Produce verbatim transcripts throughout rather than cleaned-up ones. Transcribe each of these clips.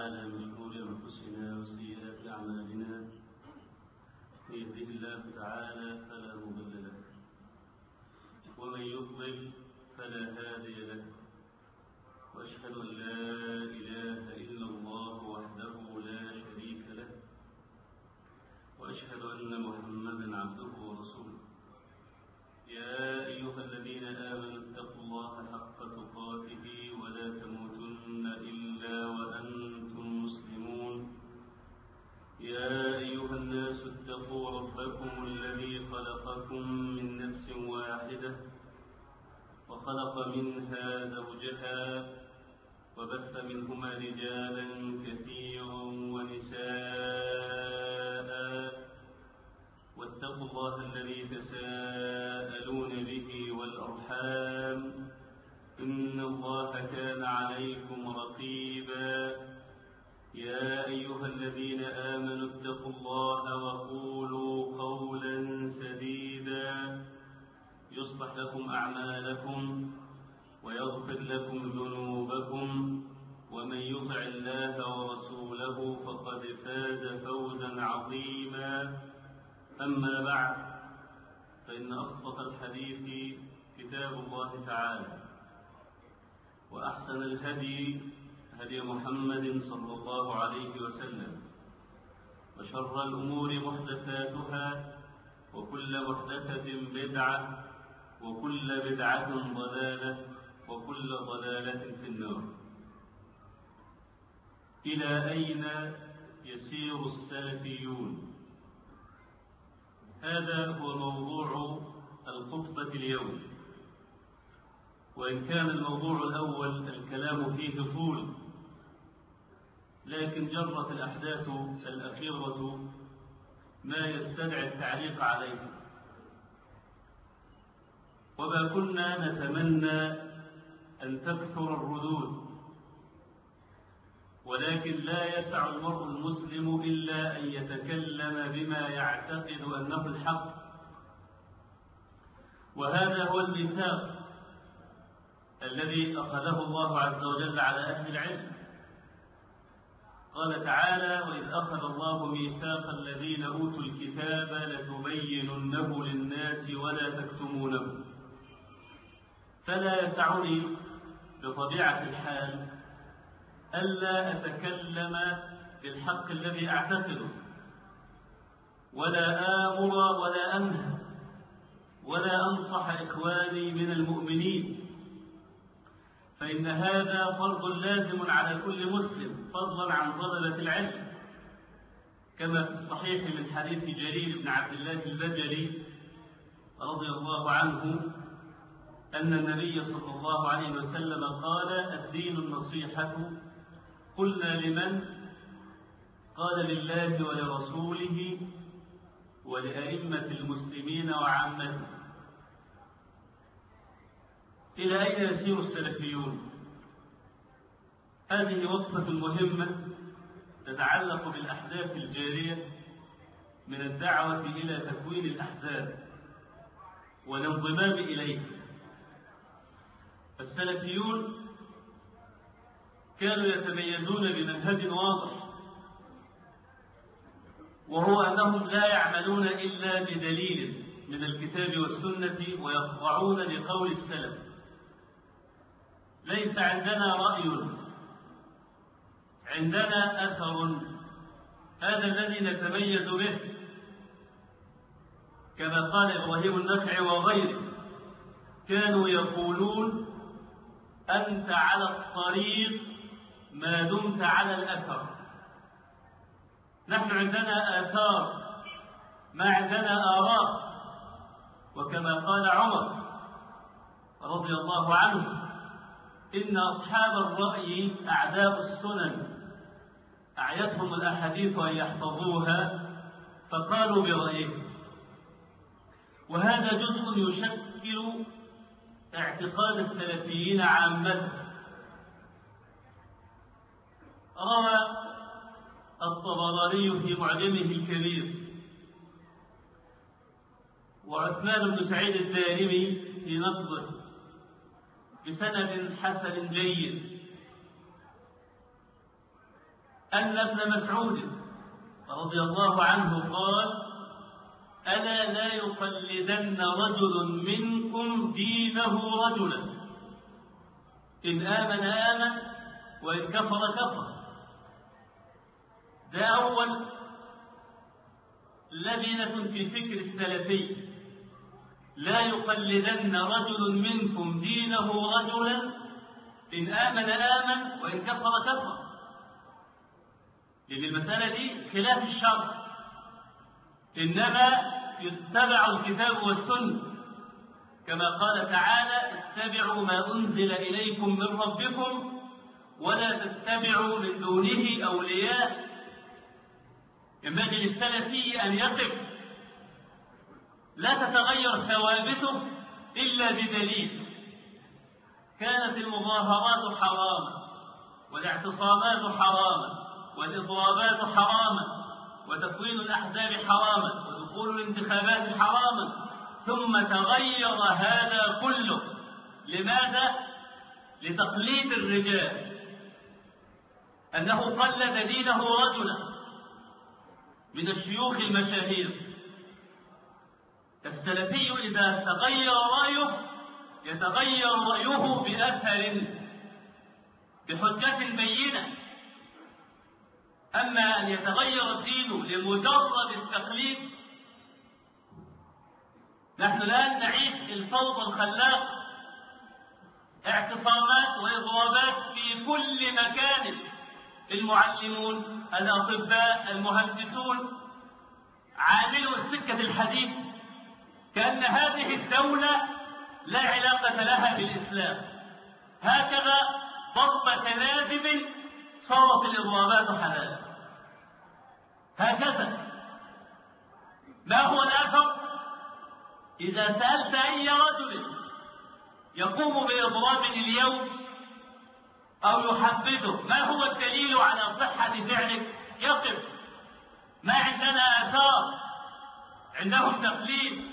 تعالى من شرور أنفسنا وسيئات أعمالنا، من يهده الله تعالى فلا مضل له، ومن يضلل فلا هادي له، وأشهد أن لا إله إلا الله وحده لا شريك له، وأشهد أن محمدا عبده ورسوله. يا أيها الذين آمنوا اتقوا الله حق تقاته ولا تموتن إلا وأنتم مسلمون. يا أيها الناس اتقوا ربكم الذي خلقكم من نفس واحدة وخلق منها زوجها وبث منهما رجالا كثيرا ونساء، واتقوا الله الذي تساءلون به والأرحام إن الله كان عليكم رقيبا. يا أيها الذين آمنوا اتقوا الله وقولوا قولا سديدا يصلح لكم أعمالكم ويغفر لكم ذنوبكم، ومن يطع الله ورسوله فقد فاز فوزا عظيما. أما بعد، فإن أصدق الحديث كتاب الله تعالى، وأحسن الهدي هدي محمد صلى الله عليه وسلم، وشر الأمور محدثاتها، وكل محدثة بدعة، وكل بدعة ضلالة، وكل ضلالة في النار. إلى أين يسير السلفيون؟ هذا هو موضوع الخطبة اليوم، وإن كان الموضوع الأول الكلام فيه طول، لكن جرت الأحداث الأخيرة ما يستدعي التعليق عليه، وما كنا نتمنى أن تكثر الردود، ولكن لا يسع المرء المسلم إلا أن يتكلم بما يعتقد أنه الحق، وهذا هو الميثاق الذي أخذه الله عز وجل على أهل العلم. قال تعالى: وإذ أخذ الله ميثاق الذين أوتوا الكتاب لتبيننه للناس ولا تكتمونه. فلا يسعني بطبيعة الحال ألا أتكلم بالحق الذي أعتقده، ولا آمر ولا أنهى ولا أنصح إخواني من المؤمنين، فإن هذا فرض لازم على كل مسلم، فضلا عن طلبة العلم، كما في الصحيح من حديث جرير بن عبد الله البجلي رضي الله عنه أن النبي صلى الله عليه وسلم قال: الدين النصيحة. قلنا: لمن؟ قال: لله ولرسوله ولأئمة المسلمين وعامته. إلى أين يسير السلفيون؟ هذه وقفة مهمة تتعلق بالأحداث الجارية من الدعوة إلى تكوين الأحزاب والانضمام إليها. السلفيون كانوا يتميزون بمنهج واضح، وهو أنهم لا يعملون إلا بدليل من الكتاب والسنة، ويخضعون لقول السلف. ليس عندنا رأي، عندنا أثر، هذا الذي نتميز به، كما قال إبراهيم النخعي وغيره: كانوا يقولون أنت على الطريق ما دمت على الأثر. نحن عندنا آثار، ما عندنا آراء. وكما قال عمر رضي الله عنه: إن أصحاب الرأي أعداء السنن، أعيتهم الأحاديث أن يحفظوها فقالوا برأيهم. وهذا جزء يشكل اعتقاد السلفيين عامة. روى الطبراني في معجمه الكبير، وعثمان بن سعيد الدارمي في نقضه بسند حسن جيد أن ابن مسعود رضي الله عنه قال: ألا لا يقلدن رجل منكم دينه رجلا، إن آمن آمن وإن كفر كفر. ده أول لبنة في فكر السلفي: لا يقلدن رجل منكم دينه رجلا، إن آمن آمن وإن كفر كفر. لأن المسألة دي خلاف الشرع، إنما يتبع الكتاب والسنة، كما قال تعالى: اتبعوا ما أنزل إليكم من ربكم ولا تتبعوا من دونه أولياء. ينبغي للسلفي أن يقف، لا تتغير ثوابته إلا بدليل. كانت المظاهرات حراما، والاعتصامات حراما، والإضرابات حراما، وتكوين الأحزاب حراما، ودخول الانتخابات حراما، ثم تغير هذا كله. لماذا؟ لتقليد الرجال، أنه قلد دينه رجلا من الشيوخ المشاهير. السلفي إذا تغير رأيه يتغير رأيه بأثر، بحجة بينة. أما أن يتغير الدين لمجرد التقليد، نحن الآن نعيش الفوضى الخلاقة، اعتصامات وإضرابات في كل مكان. المعلمون، الأطباء، المهندسون، عاملوا السكة الحديد، كأن هذه الدولة لا علاقة لها بالإسلام. هكذا ضرب كذاب صارت الإضرابات حلالا. هكذا. ما هو الأثر؟ إذا سألت أي رجل يقوم بإضراب اليوم أو يحبده ما هو الدليل على صحة فعلك؟ يقف. ما عندنا آثار، عندهم تقليد،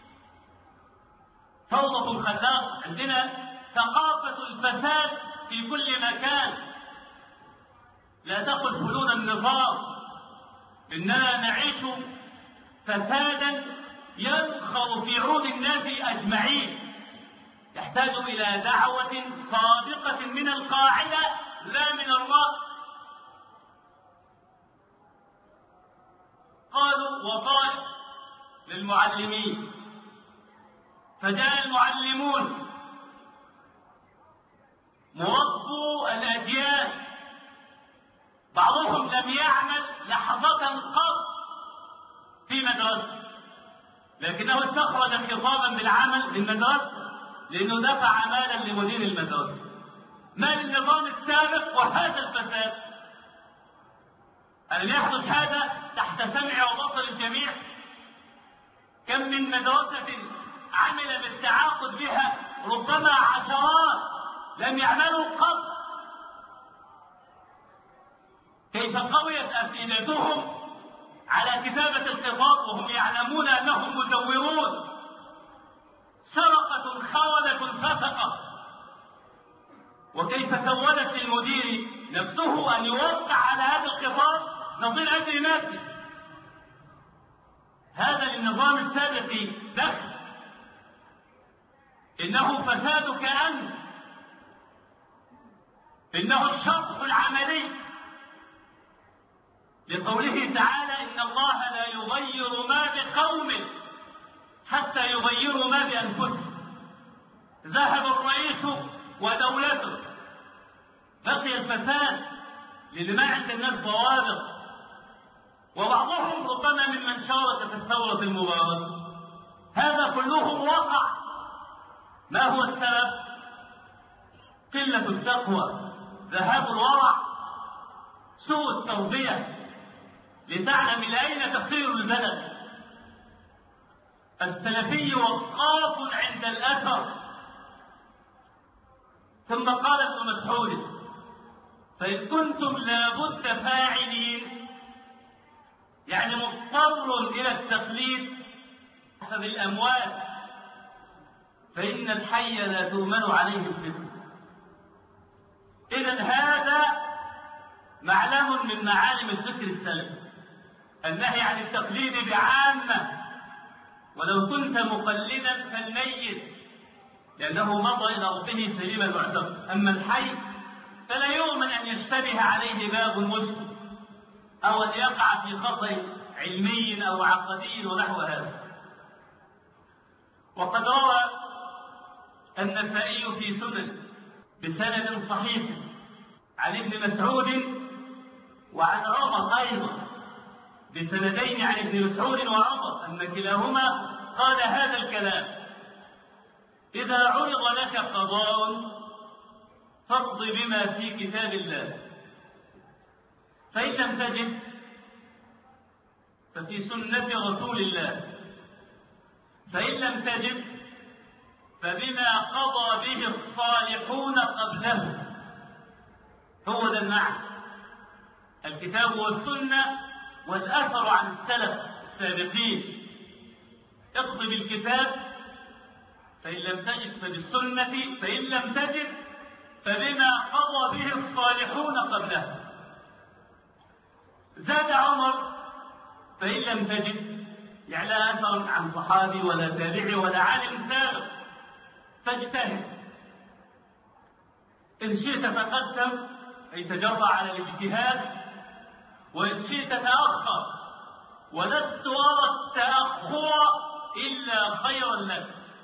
فوضى خلاق. عندنا ثقافة الفساد في كل مكان. لا تقل فلول النظام، إننا نعيش فسادا ينخر في عود الناس أجمعين، يحتاج إلى دعوة صادقة من القاعدة لا من الرأس. قالوا وظائف للمعلمين، فجاء المعلمون مربوا الأجيال، بعضهم لم يعمل لحظة قط في مدرسة، لكنه استخرج خطابا بالعمل للمدرسة، لأنه دفع مالا لمدير المدرسة، مال النظام السابق وهذا الفساد. ألم يحدث هذا تحت سمع وبصر الجميع؟ كم من مدرسة عمل بالتعاقد بها ربما عشرات لم يعملوا قط. كيف قويت أفئدتهم على كتابة الخطاب وهم يعلمون أنهم مزورون؟ سرقة خونة فسقة. وكيف سولت للمدير نفسه أن يوقع على هذا الخطاب نظير أجر مادي. هذا للنظام السابق دخل، إنه فساد كأن، إنه الشرح العملي لقوله تعالى: إن الله لا يغير ما بقوم حتى يغيروا ما بأنفسهم. ذهب الرئيس ودولته، بقي الفساد للي ما عند الناس ضوابط، وبعضهم ربما ممن شارك في الثورة المباركة. هذا كله وقع. ما هو السبب؟ قلة التقوى، ذهاب الورع، سوء التربية، لتعلم إلى أين تصير البلد. السلفي وقاف عند الأثر. ثم قال ابن مسعود: فإن كنتم لابد فاعلين، يعني مضطر إلى التقليد بالأموال، فإن الحي لا تؤمن عليه الفتنة. إذن هذا معلم من معالم الفكر السلفي النهي عن التقليد بعامة، ولو كنت مقلدا فالميت لأنه مضى إلى ربه سليم المعتقد، أما الحي فلا يؤمن أن يشتبه عليه باب مسلم أو أن يقع في خطأ علمي أو عقدي ونحو هذا. وقد روى النسائي في سنن بسند صحيح عن ابن مسعود وعن عمر أيضا بسندين عن ابن مسعود وعمر أن كلاهما قال هذا الكلام: إذا عرض لك قضاء فاقض بما في كتاب الله، فإن لم تجد ففي سنة رسول الله، فإن لم تجد فبما قضى به الصالحون قبله. هو ده المعنى، الكتاب والسنة والأثر عن السلف السابقين. اقض بالكتاب فإن لم تجد فبالسنة، فإن لم تجد فبما قضى به الصالحون قبله. زاد عمر: فإن لم تجد، يعني لا أثر عن صحابي ولا تابعي ولا عالم سابق، فاجتهد. إن شئت تقدم أي تجرأ على الاجتهاد، وإن شئت تأخر، ولست أرى التأخر إلا خيرا لك.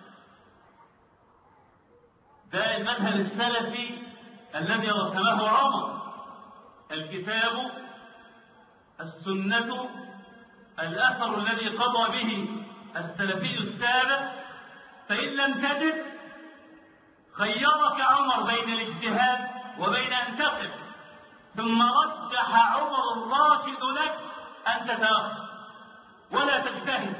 ده المذهب السلفي الذي رسمه عمر: الكتاب، السنة، الأثر الذي قضى به السلفي السابق. فإن لم تجد خيرك عمر بين الاجتهاد وبين أن تقف، ثم رجح عمر الراشد لك أن تتأخر ولا تجتهد.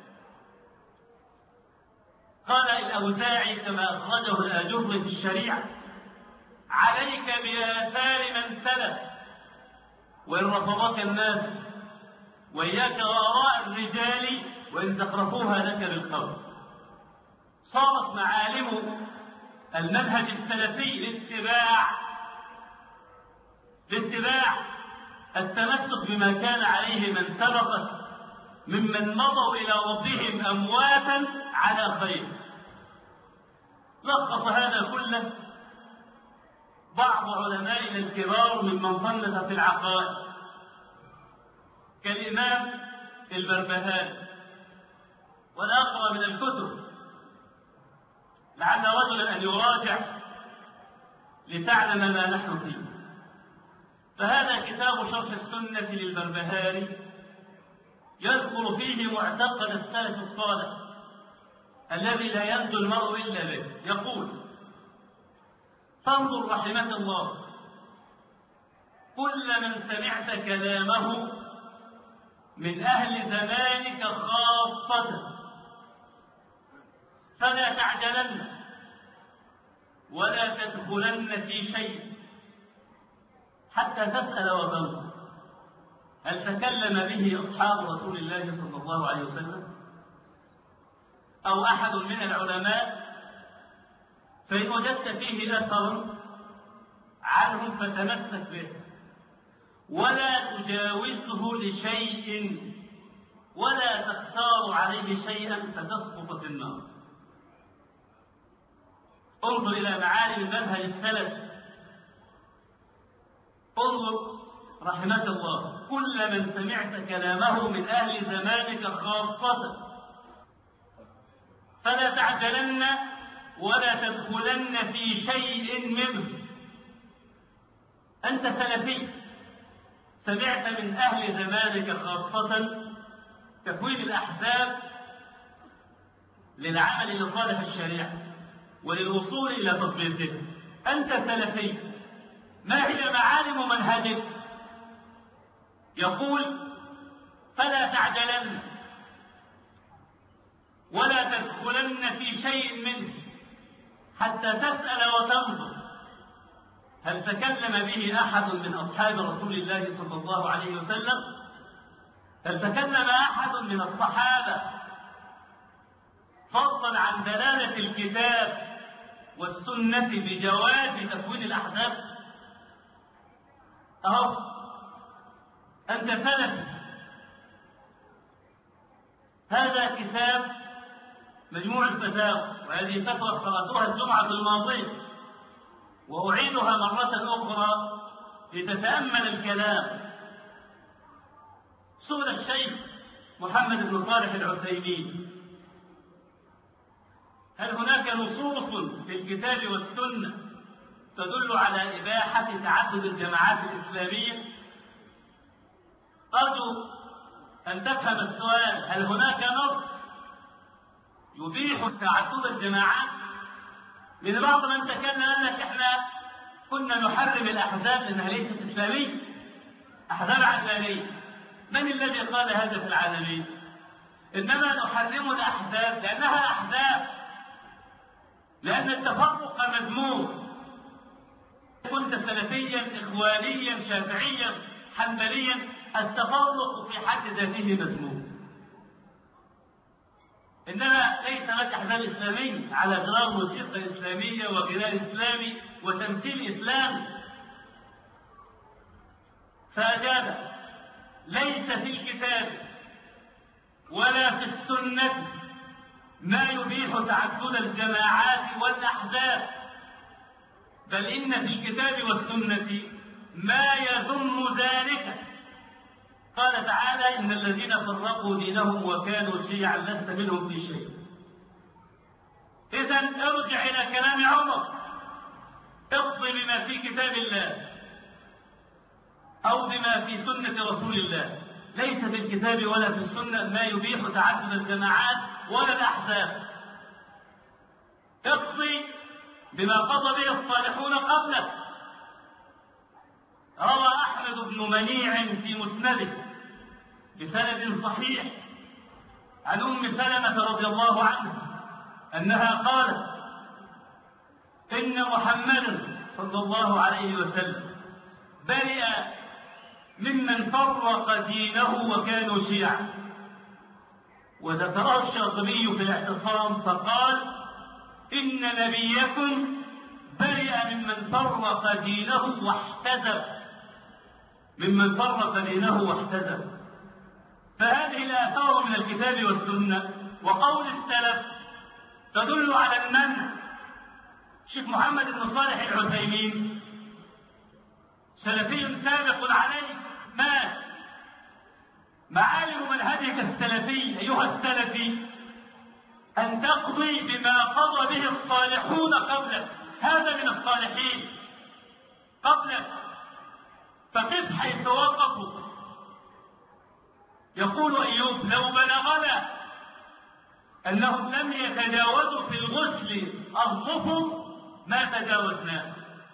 قال الأوزاعي كما أخرجه الآجري في الشريعة: عليك بآثار من سلف وإن رفضك الناس، وإياك وآراء الرجال وإن زخرفوها لك بالقول. صارت معالم المنهج السلفي الاتباع الاتباع التمسك بما كان عليه من سبقه ممن مضوا إلى ربهم أمواتا على خير. لخص هذا كله بعض علمائنا الكبار ممن صنف في العقائد كالإمام البربهاري، ولا أقرأ من الكتب لعل رجلا أن يراجع لتعلم ما نحن فيه. فهذا كتاب شرح السنة للبربهاري يذكر فيه معتقد السلف الصالح الذي لا ينجو المرء إلا به. يقول: فانظر رحمك الله كل من سمعت كلامه من أهل زمانك خاصة، فلا تعجلن ولا تدخلن في شيء حتى تسأل وتنظر هل تكلم به أصحاب رسول الله صلى الله عليه وسلم أو أحد من العلماء، فإن وجدت فيه أثر عنهم فتمسك به، ولا تجاوزه لشيء ولا تختار عليه شيئا فتسقط في النار. انظر إلى معالم المنهج السلف. انظر رحمك الله كل من سمعت كلامه من أهل زمانك خاصة، فلا تعجلن ولا تدخلن في شيء منه. أنت سلفي سمعت من أهل زمانك خاصة تكوين الأحزاب للعمل لصالح الشريعة وللوصول إلى تطبيقه. أنت سلفي، ما هي معالم منهجك؟ يقول: فلا تعجلن ولا تدخلن في شيء منه حتى تسأل وتنظر هل تكلم به أحد من أصحاب رسول الله صلى الله عليه وسلم؟ هل تكلم أحد من الصحابة فضلا عن دلالة الكتاب والسنة بجواز تكوين الأحزاب؟ أهو أنت سلفي. هذا كتاب مجموع الفتاوى، وهذه فتوى قرأتها الجمعة الماضية وأعيدها مرة أخرى لتتأمل الكلام. سئل الشيخ محمد بن صالح العثيمين: هل هناك نصوص في الكتاب والسنة تدل على إباحة تعدد الجماعات الإسلامية؟ أرجو أن تفهم السؤال: هل هناك نص يبيح تعدد الجماعات؟ من بعض من تكلم أنك إحنا كنا نحرم الأحزاب لأنها ليست إسلامية، أحزاب علمانية. من الذي قال هذا في العالمين؟ إنما نحرم الأحزاب لأنها أحزاب، لأن التفرق مذموم. كنت سلفيا إخوانيا شافعيا حنبليا، التفرق في حد ذاته مذموم. إنما ليس لك أحزاب إسلامية على غرار موسيقى إسلامية وغناء إسلامي وتمثيل إسلامي. فأجاب: ليس في الكتاب ولا في السنة ما يبيح تعدد الجماعات والأحزاب، بل إن في الكتاب والسنة ما يذم ذلك. قال تعالى: إن الذين فرقوا دينهم وكانوا شيعا لست منهم في شيء. إذن ارجع إلى كلام عمر، اقضي بما في كتاب الله أو بما في سنة رسول الله. ليس في الكتاب ولا في السنة ما يبيح تعدد الجماعات ولا الأحزاب. اقضي بما قضى به الصالحون قبلك. روى أحمد بن منيع في مسنده بسند صحيح عن أم سلمة رضي الله عنها أنها قالت: إن محمدا صلى الله عليه وسلم برئ ممن فرق دينه وكانوا شيعا. وذكره الشاطبي في الاعتصام فقال: إن نبيكم برئ ممن فرق دينه واحتزب، ممن فرق دينه واحتزب. فهذه الآثار من الكتاب والسنة وقول السلف تدل على المنع. الشيخ محمد بن صالح العثيمين سلفي سابق عليه، مات. معالم منهجك السلفي أيها السلفي أن تقضي بما قضى به الصالحون قبلك. هذا من الصالحين قبلك، فقف حيث وقفوا. يقول أيوب: لو بلغنا أنهم لم يتجاوزوا في الغسل الظفر ما تجاوزناه.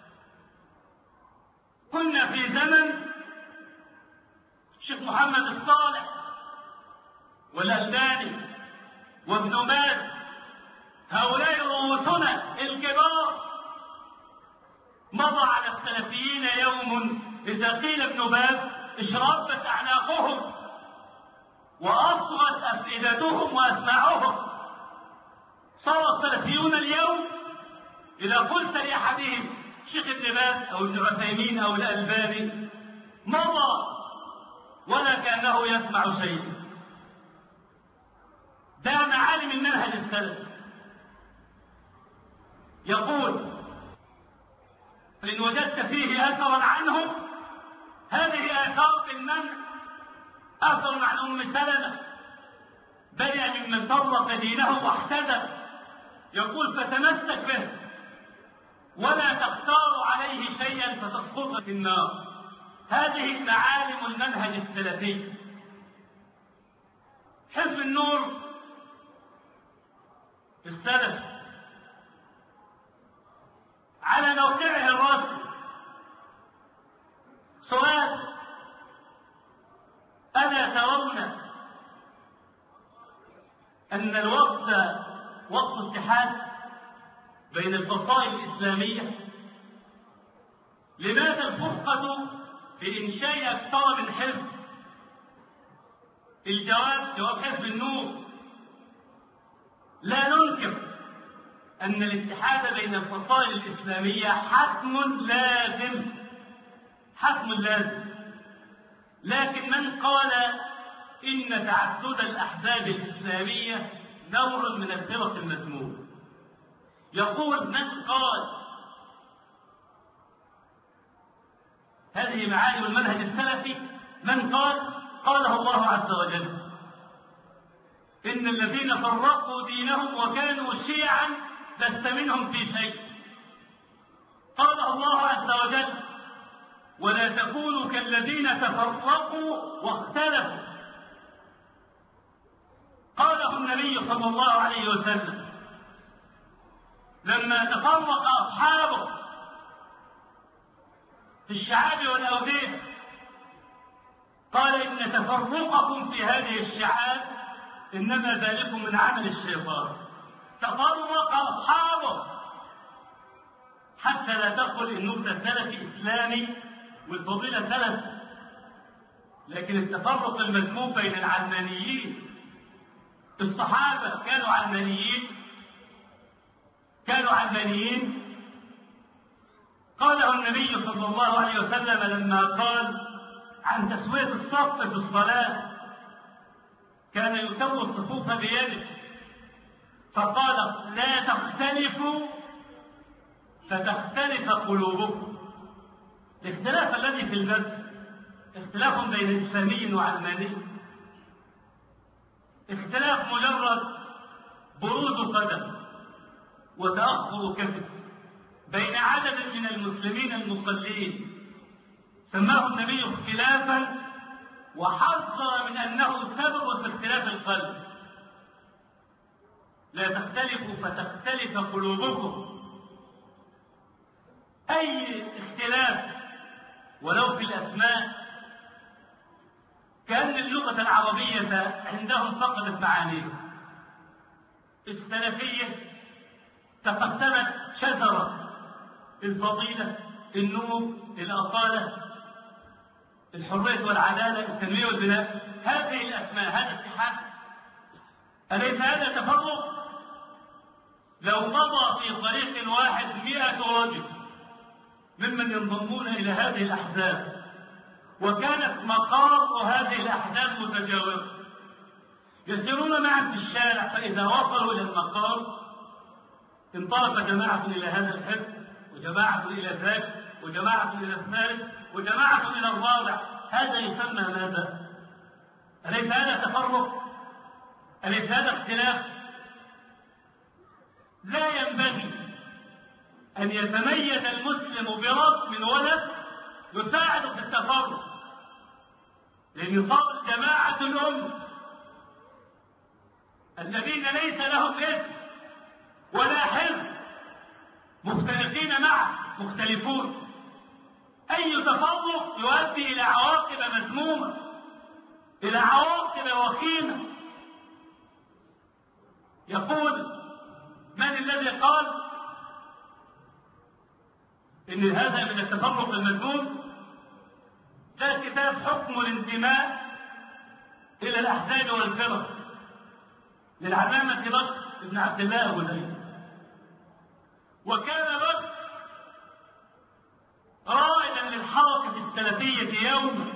كنا في زمن الشيخ محمد الصالح والألباني وابن باز، هؤلاء رؤوسنا الكبار. مضى على السلفيين يوم إذا قيل ابن باز اشربت أعناقهم وأصغت أفئدتهم وأسماعهم. صار السلفيون اليوم إذا قلت لأحدهم شيخ ابن باز أو ابن عثيمين أو الألباني مضى ولا كأنه يسمع شيء. ده معالم المنهج السلفي. يقول: إن وجدت فيه أثرا عنهم، هذه آثار بالمنع. أثر عن أم سلمة برئ ممن فرق دينه واحتدى. يقول: فتمسك به ولا تختار عليه شيئا فتسقط في النار. هذه معالم المنهج السلفي. حزب النور السلف على موقعه الرسمي. سؤال: ألا ترون أن الوقت وقت اتحاد بين الفصائل الإسلامية؟ لماذا الفرقة بإنشاء أكثر من حزب؟ الجواب جواب حزب النور: لا ننكر أن الاتحاد بين الفصائل الإسلامية حتم لازم، حتم لازم. لكن من قال إن تعدد الأحزاب الإسلامية نوع من الفرق المسمومة، يقول من قال هذه معاني المنهج السلفي، من قال قاله الله عز وجل: إن الذين فرقوا دينهم وكانوا شيعا لست منهم في شيء. قال الله عز وجل: ولا تكونوا كالذين تفرقوا واختلفوا. قاله النبي صلى الله عليه وسلم لما تفرق أصحابه في الشعاب والأودية، قال: إن تفرقكم في هذه الشعاب إنما ذلكم من عمل الشيطان. تفرق أصحابه حتى لا تقل إنه ده سلفي إسلامي والفضيلة سلف، لكن التفرق المذموم بين العلمانيين. الصحابة كانوا علمانيين، كانوا علمانيين. قاله النبي صلى الله عليه وسلم لما قال عن تسوية الصف في الصلاة: كان يسوي الصفوف بيده، فقال: لا تختلفوا فتختلف قلوبكم. الاختلاف الذي في المسجد اختلاف بين إسلامي وعلماني، اختلاف مجرد بروز قدم وتأخر كتف بين عدد من المسلمين المصلين، سماه النبي اختلافا وحذر من أنه سبب في اختلاف القلب. لا تختلفوا فتختلف قلوبكم. أي اختلاف ولو في الأسماء، كأن اللغة العربية عندهم فقدت معانيها. السلفية تقسمت شجرة: الفضيلة، النور، الأصالة، الحرية والعدالة، التنمية والبناء. هذه الأسماء، هذا اتحاد. أليس هذا تفرق؟ لو مضى في طريق واحد مئة رجل ممن ينضمون إلى هذه الأحزاب، وكانت مقار هذه الأحزاب متجاورة، يسيرون معا في الشارع، فإذا وصلوا إلى المقار انطلق جماعة إلى هذا الحزب، وجماعة إلى ذاك، وجماعة إلى الثالث، وجماعة إلى الرابع. هذا يسمى ماذا؟ أليس هذا تفرق؟ أليس هذا اختلاف؟ لا ينبغي أن يتميز المسلم برسم ولد يساعد في التفرق، لأن صار جماعة الأم الذين ليس لهم اسم ولا حزب، مختلفين معه، مختلفون. أي تفرق يؤدي إلى عواقب مذمومة، إلى عواقب وخيمة. يقول: من الذي قال إن هذا من التفرق المذموم؟ ده كتاب حكم الانتماء إلى الأحزاب والفرق للعلامة بكر بن عبد الله أبو زيد. وكان بكر رائدا للحركة السلفية يوما،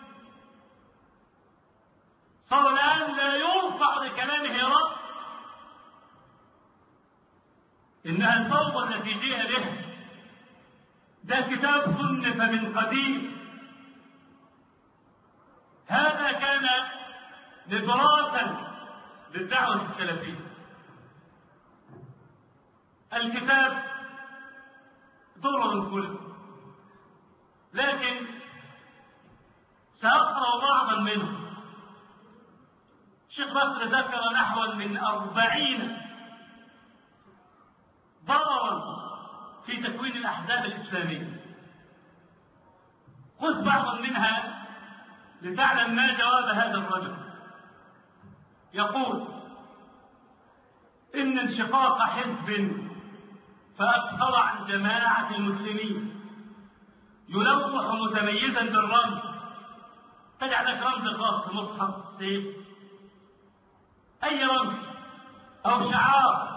صار الآن لا يرفع لكلامه رأس. إنها الفوضى التي جيء بها. ده كتاب صنف من قديم. هذا كان نبراسا للدعوة السلفية. الكتاب ضر الكل، لكن سأقرأ بعضا منه. الشيخ بكر ذكر نحو من أربعين ضررا في تكوين الأحزاب الإسلامية. خذ بعضا منها لتعلم ما جواب هذا الرجل. يقول: إن انشقاق حزب فأكثر عن جماعة المسلمين يلوح متميزا بالرمز. تجعل لك رمز خاص، مصحف، سيف، أي رمز أو شعار،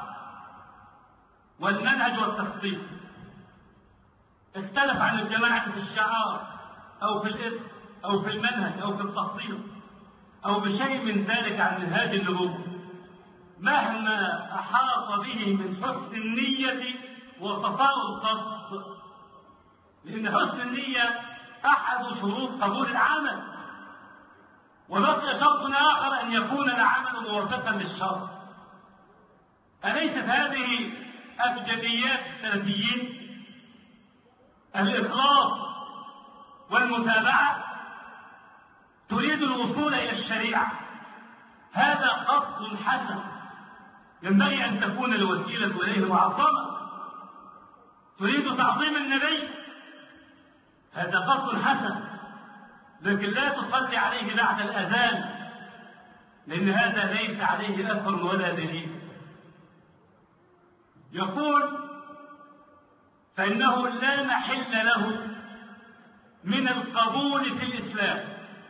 والمنهج والتخطيط. اختلف عن الجماعة في الشعار، أو في الاسم أو في المنهج أو في التخطيط أو بشيء من ذلك عن منهاج النبوة، مهما أحاط به من حسن النية وصفاء القصد، لأن حسن النية أحد شروط قبول العمل، وبقي شرط آخر أن يكون العمل موافقا للشرع. أليست هذه أبجديات السلفيين؟ الإخلاص والمتابعة، تريد الوصول إلى الشريعة، هذا قصد حسن ينبغي أن تكون الوسيلة إليه معظمة. تريد تعظيم النبي، هذا قصد حسن، لكن لا تصلي عليه بعد الأذان، لأن هذا ليس عليه أثر ولا دليل. يقول فإنه لا محل له من القبول في الإسلام،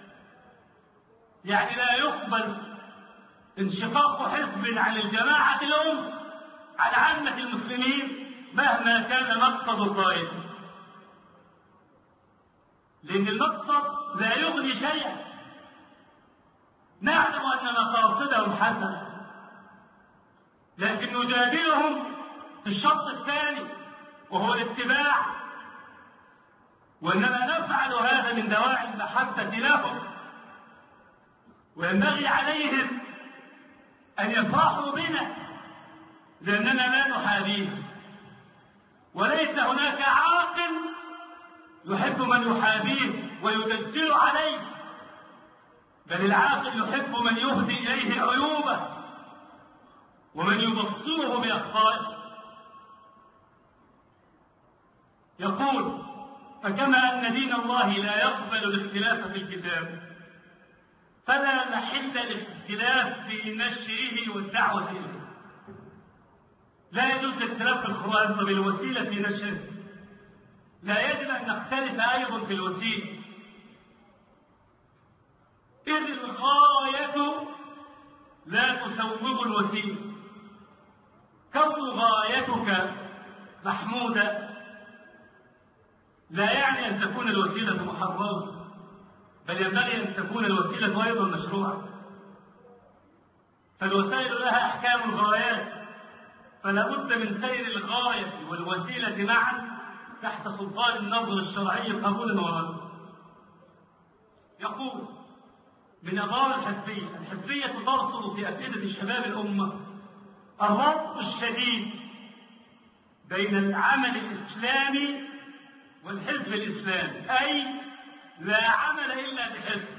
يعني لا يقبل انشقاق حزب عن الجماعة الأم على عامة المسلمين مهما كان مقصد القائد، لأن المقصد لا يغني شيئا. نعلم أن مقاصدهم حسنة، لكن نجادلهم في الشرط الثاني وهو الاتباع، وإنما نفعل هذا من دواعي المحبة لهم، وينبغي عليهم أن يفرحوا بنا لأننا لا نحابيهم، وليس هناك عاقل يحب من يحابيه ويدجل عليه، بل العاقل يحب من يهدي إليه عيوبه ومن يبصره بأخطائه. يقول فكما أن دين الله لا يقبل الاختلاف في الكتاب، فلا محل للاختلاف في نشره والدعوة إليه. لا يجوز الاختلاف في القرآن بالوسيلة في نشره، لا يجب أن نختلف أيضا في الوسيلة، إذ الغاية لا تسوغ الوسيلة. كون غايتك محمودة لا يعني أن تكون الوسيلة محرمة، بل ينبغي أن تكون الوسيلة أيضا مشروعة. فالوسائل لها أحكام الغايات، فلا بد من سير الغاية والوسيلة معا تحت سلطان النظر الشرعي قبولا وردا. يقول من أضرار الحزبية، الحزبية ترصد في أفئدة شباب الأمة الربط الشديد بين العمل الإسلامي والحزب الإسلامي، أي لا عمل إلا بحزب.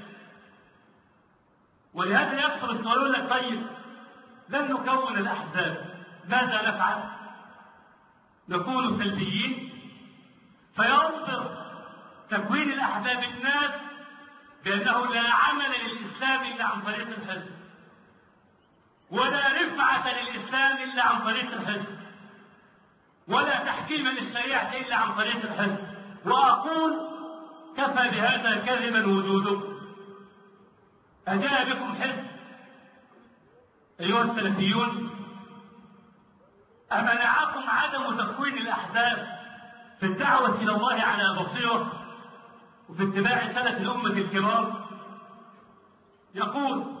ولهذا يكثر السؤال لك طيب لن نكون الأحزاب ماذا نفعل؟ نكون سلبيين؟ فينظر تكوين الأحزاب الناس بأنه لا عمل للإسلام إلا عن طريق الحزب، ولا رفعة للإسلام إلا عن طريق الحزب، ولا تحكيم للشريعة إلا عن طريق الحزب. وأقول كفى بهذا كذبا وجودكم. أجاء بكم حزب أيها السلفيون؟ أمنعكم عدم تكوين الأحزاب في الدعوة إلى الله على بصيرة وفي اتباع سلف الأمة الكرام؟ يقول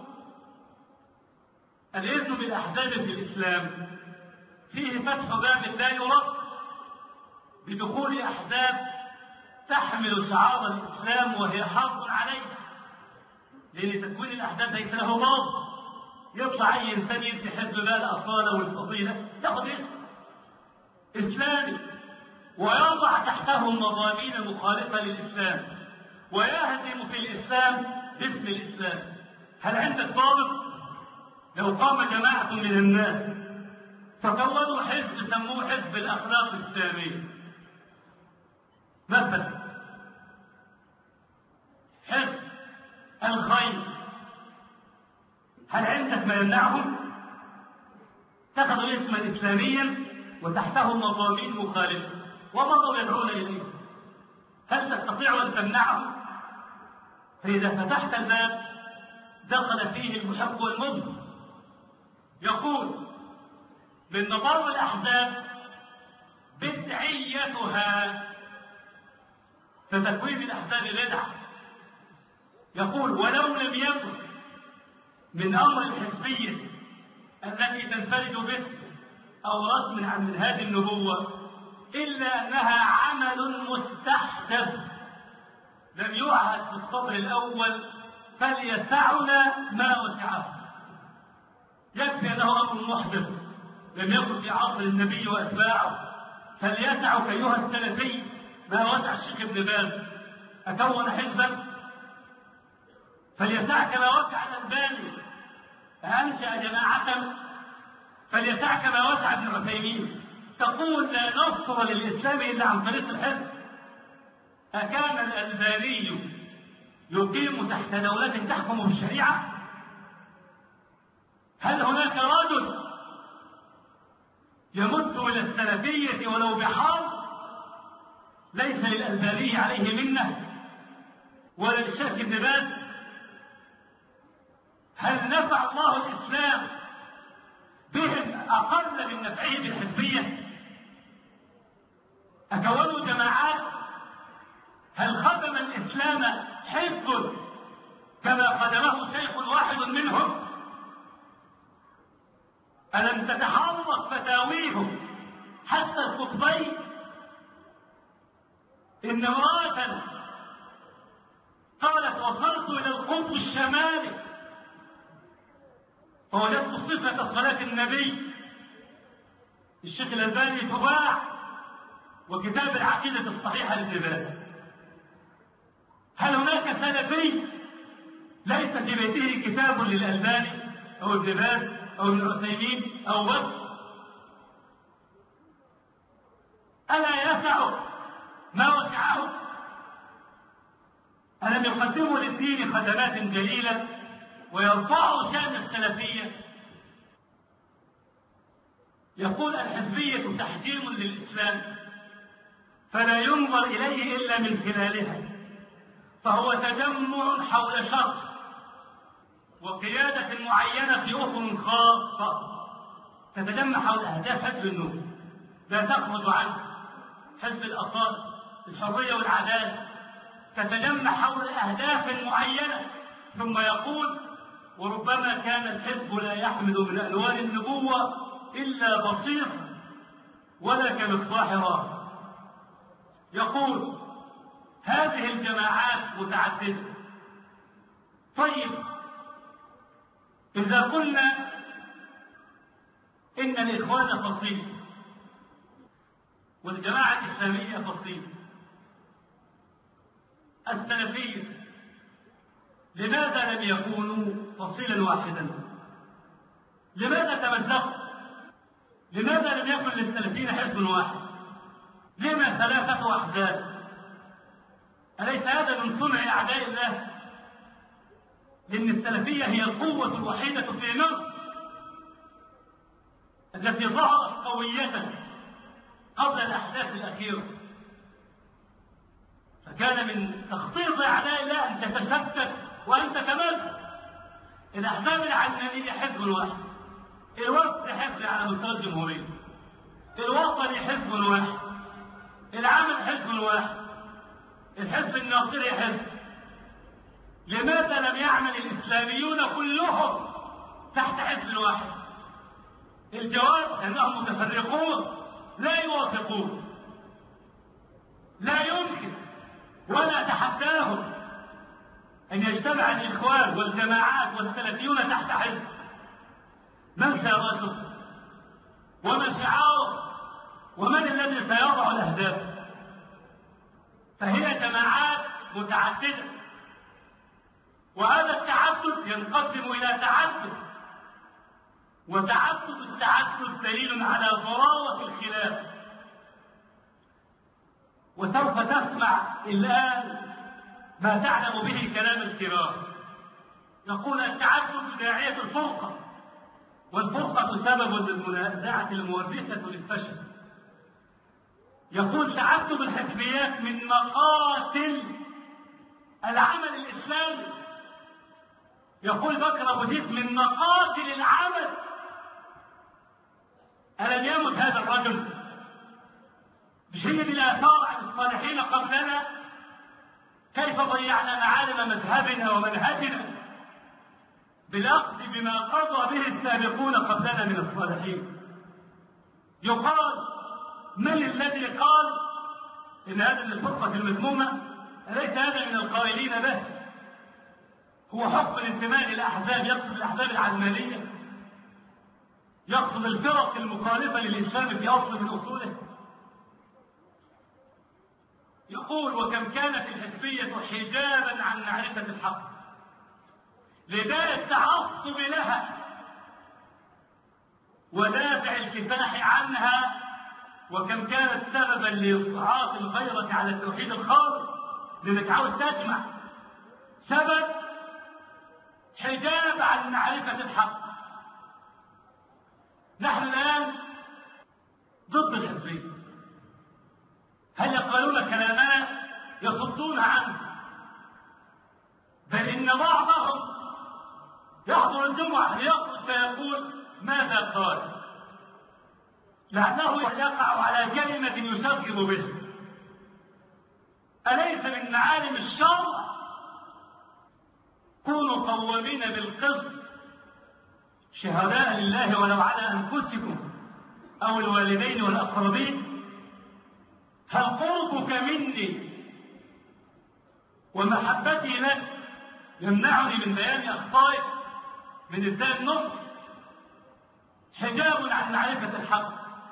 الإذن بالأحزاب في الإسلام فيه فتح باب لا يرد بدخول أحزاب تحمل شعار الإسلام وهي حرب عليه، لأن تكوين الأحزاب ليس له باطل. يطلع أي إنسان يدي حزب بقى الأصالة والفضيلة ياخذ اسم إسلامي ويضع تحته مضامين مخالفة للإسلام ويهدم في الإسلام باسم الإسلام. هل عندك ضابط؟ لو قام جماعة من الناس فكونوا حزب سموه حزب الأخلاق الإسلامية مثلا، حزب الخير، هل عندك ما يمنعهم؟ اتخذوا اسما إسلاميا وتحته مضامين مخالفة ومضوا يدعون إليه، هل تستطيع أن تمنعهم؟ فإذا فتحت الباب دخل فيه المحب والمبغض. يقول من مضار الأحزاب بدعيتها، فتكوين الأحزاب بدعة. يقول ولو لم يكن من أمر الحزبية التي تنفرد باسم أو رسم عن منهاج النبوة إلا أنها عمل مستحدث لم يعهد في الصدر الأول فليسعنا ما وسعه. يكفي أنه أمر محدث لم يكن في عصر النبي وأتباعه، فليسعك أيها السلفي ما وسع الشيخ ابن باز أكون حزبا، فليسعك ما وسع الألباني أنشأ جماعة، فليسعك ما وسع ابن عثيمين. تقول لا نصر للإسلام إلا عن طريق الحزب. أكان الألباني يقيم تحت دولة تحكم بالشريعة؟ هل هناك رجل يمد إلى السلفية ولو بحرب؟ ليس للألباني عليه منه ولا للشيخ ابن باز. هل نفع الله الإسلام بهم أقل من نفعه بالحزبية؟ أكونوا جماعات؟ هل خدم الإسلام حزب كما خدمه شيخ واحد منهم؟ ألم تتحرك فتاويهم حتى القطبين؟ إن امرأة قالت وصلت إلى القطب الشمالي فوجدت صفة صلاة النبي. الشيخ الألباني تباع وكتاب العقيدة الصحيحة لابن باز. هل هناك سلفي ليس في بيته كتاب للألباني أو ابن باز أو ابن عثيمين أو بكر؟ ألا يسعه ما وسعه؟ ألم يقدموا للدين خدمات جليلة ويرفعوا شأن السلفية؟ يقول الحزبية تحجيم للإسلام فلا ينظر إليه إلا من خلالها، فهو تجمع حول شخص وقيادة معينة في أفق خاصة تتجمع حول أهداف حزب النور لا تخرج عنه. حزب الأصالة الحرية والعدالة تتجمع حول أهداف معينة، ثم يقول وربما كان الحزب لا يحمل من ألوان النبوة إلا بصيصا ولا كمصباح راه. يقول هذه الجماعات متعددة. طيب إذا قلنا إن الإخوان فصيل والجماعة الإسلامية فصيل، السلفية لماذا لم يكونوا فصيلا واحدا؟ لماذا تمزقوا؟ لماذا لم يكن للسلفيين حزب واحد؟ لما ثلاثة أحزاب؟ أليس هذا من صنع أعداء الله؟ لأن السلفية هي القوة الوحيدة في مصر التي ظهرت قوية قبل الأحداث الأخيرة، فكان من تخطيط أعداء الله أن تتشتت وأن تتمزق. الأحزاب العلمانية حزب واحد، الوفد حزب على مستوى الجمهورية، الوطني حزب واحد، العمل حزب واحد، الحزب الناصري حزب. لماذا لم يعمل الإسلاميون كلهم تحت حزب واحد؟ الجواب أنهم متفرقون لا يوافقون. لا يمكن ولا تحداهم أن يجتمع الإخوان والجماعات والسلفيون تحت حزب. من سيرأسه؟ وما شعاره؟ ومن الذي سيضع الأهداف؟ فهي جماعات متعددة، وهذا التعدد ينقسم إلى تعدد، وتعدد التعدد دليل على ضراوة الخلاف. وسوف تسمع الآن ما تعلم به كلام الكرام. نقول التعدد داعية الفرقة، والفرقة سبب للمنازعة المورثة للفشل. يقول تعدد الحزبيات من مقاتل العمل الإسلامي. يقول بكر أبو زيد من مقاتل العمل. ألم يمت هذا الرجل؟ مش هي بالآثار عن الصالحين قبلنا كيف ضيعنا معالم مذهبنا ومنهجنا بالأخذ بما قضى به السابقون قبلنا من الصالحين. يقال: من الذي قال إن هذا من الفرقة المذمومة؟ أليس هذا من القائلين به؟ هو حكم الانتماء للأحزاب يقصد الأحزاب العلمانية؟ يقصد الفرق المخالفة للإسلام في أصل من أصوله؟ يقول: وكم كانت الحزبية حجابا عن معرفة الحق لداء التعصب لها ودافع الكفاح عنها، وكم كانت سببا لإضعاف الغيرة على التوحيد الخالص، لأنك عاوز تجمع. سبب حجاب عن معرفة الحق. نحن الآن ضد الحزبية. هل يقبلون كلامنا؟ يصدون عنه. بل إن بعضهم يحضر الجمعة ليخرج فيقول: ماذا قال؟ لأنه يقع على كلمة يشغب به. أليس من معالم الشرع كونوا قوامين بالقسط شهداء لله ولو على أنفسكم أو الوالدين والأقربين؟ هل قربك مني ومحبتي لك يمنعني من بيان أخطائك من إزاء النصر؟ حجاب عن معرفة الحق،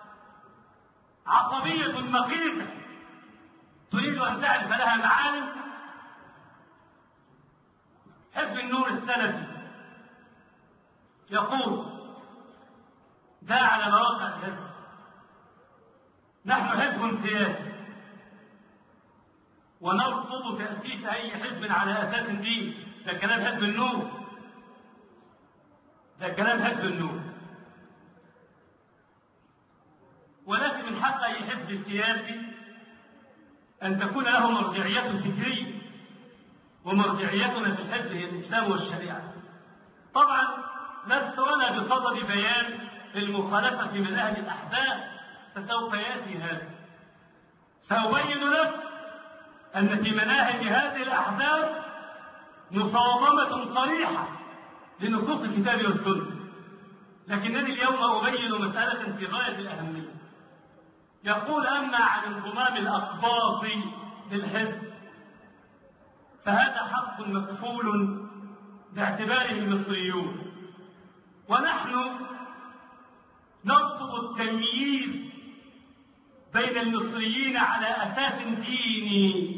عصبية مقيتة تريد أن تعرف لها معالم. حزب النور السلفي يقول: ده على مواقع الحزب: نحن حزب سياسي ونرفض تأسيس أي حزب على أساس دين. ده كلام حزب النور، ده كلام حزب النور. ولكن من حق أي حزب سياسي أن تكون له مرجعية فكرية، ومرجعيتنا في الحزب هي الإسلام والشريعة. طبعا لست أنا بصدد بيان المخالفة في مناهج الأحزاب، فسوف يأتي هذا. سأبين لك أن في مناهج هذه الأحزاب مصادمة صريحة لنصوص الكتاب والسنة، لكنني اليوم أبين مسألة في غاية الأهمية. يقول: أما عن انضمام الأقباط للحزب فهذا حق مكفول باعتباره المصريون، ونحن نرفض التمييز بين المصريين على أساس ديني،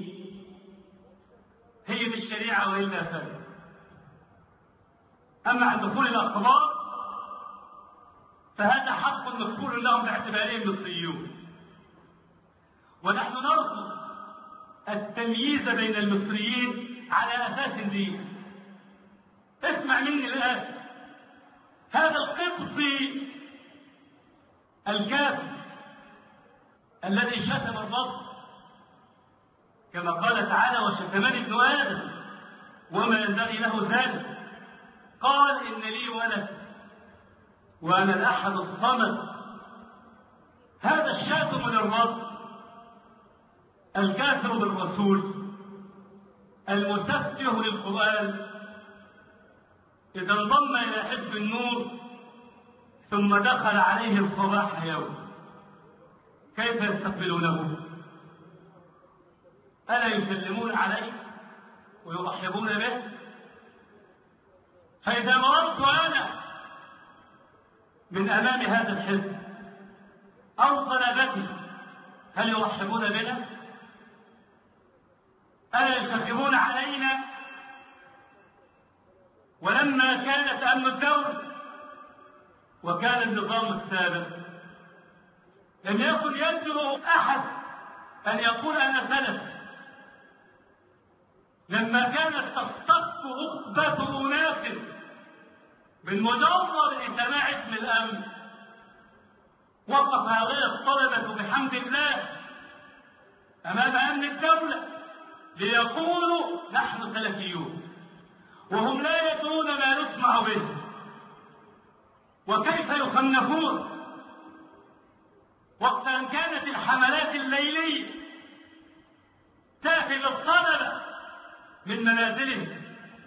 هي دي الشريعة وإلا فلا. أما عن دخول الأقباط فهذا حق مكفول لهم باعتبارهم مصريون، ونحن نرفض التمييز بين المصريين على أساس ديني. اسمع مني الآن: هذا القبطي الكافر الذي شتم الرب كما قال تعالى: وشتمني ابن آدم وما ينبغي له ذلك، قال: إن لي ولد وأنا الأحد الصمد. هذا الشاتم للرب الكافر بالرسول المسفه للقرآن إذا انضم إلى حزب النور ثم دخل عليه الصباح يوم، كيف يستقبلونه؟ ألا يسلمون عليه ويرحبون به؟ فإذا مررت أنا من أمام هذا الحزب أو طلبتي هل يرحبون بنا؟ ألا يشغبون علينا؟ ولما كان تأمن الدولة وكان النظام السابق لم يكن يجرؤ أحد أن يقول أنا سلف. لما كانت تصطف ركبة أناس بالمجرد لسماع اسم الأمن وقف هؤلاء الطلبة بحمد الله أمام أمن الدولة ليقولوا نحن سلفيون، وهم لا يدرون ما نسمع به وكيف يصنفون. وقت أن كانت الحملات الليلية تأتي بالطلبة من منازلهم،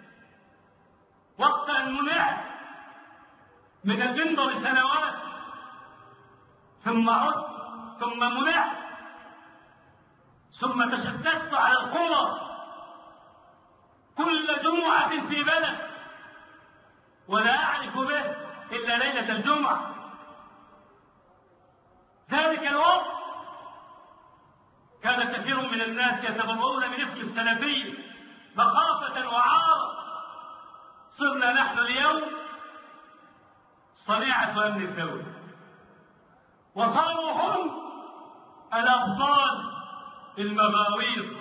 وقت أن منعت من المنبر سنوات، ثم عدت، ثم منعت، ثم تشتت على القرى كل جمعة في بلد، ولا أعرف به إلا ليلة الجمعة. ذلك الوقت كان كثير من الناس يتبرؤون من اسم السلفية مخافة وعارة. صرنا نحن اليوم صنيعة أمن الدولة، وصاروا هم الأبطال المغاوير.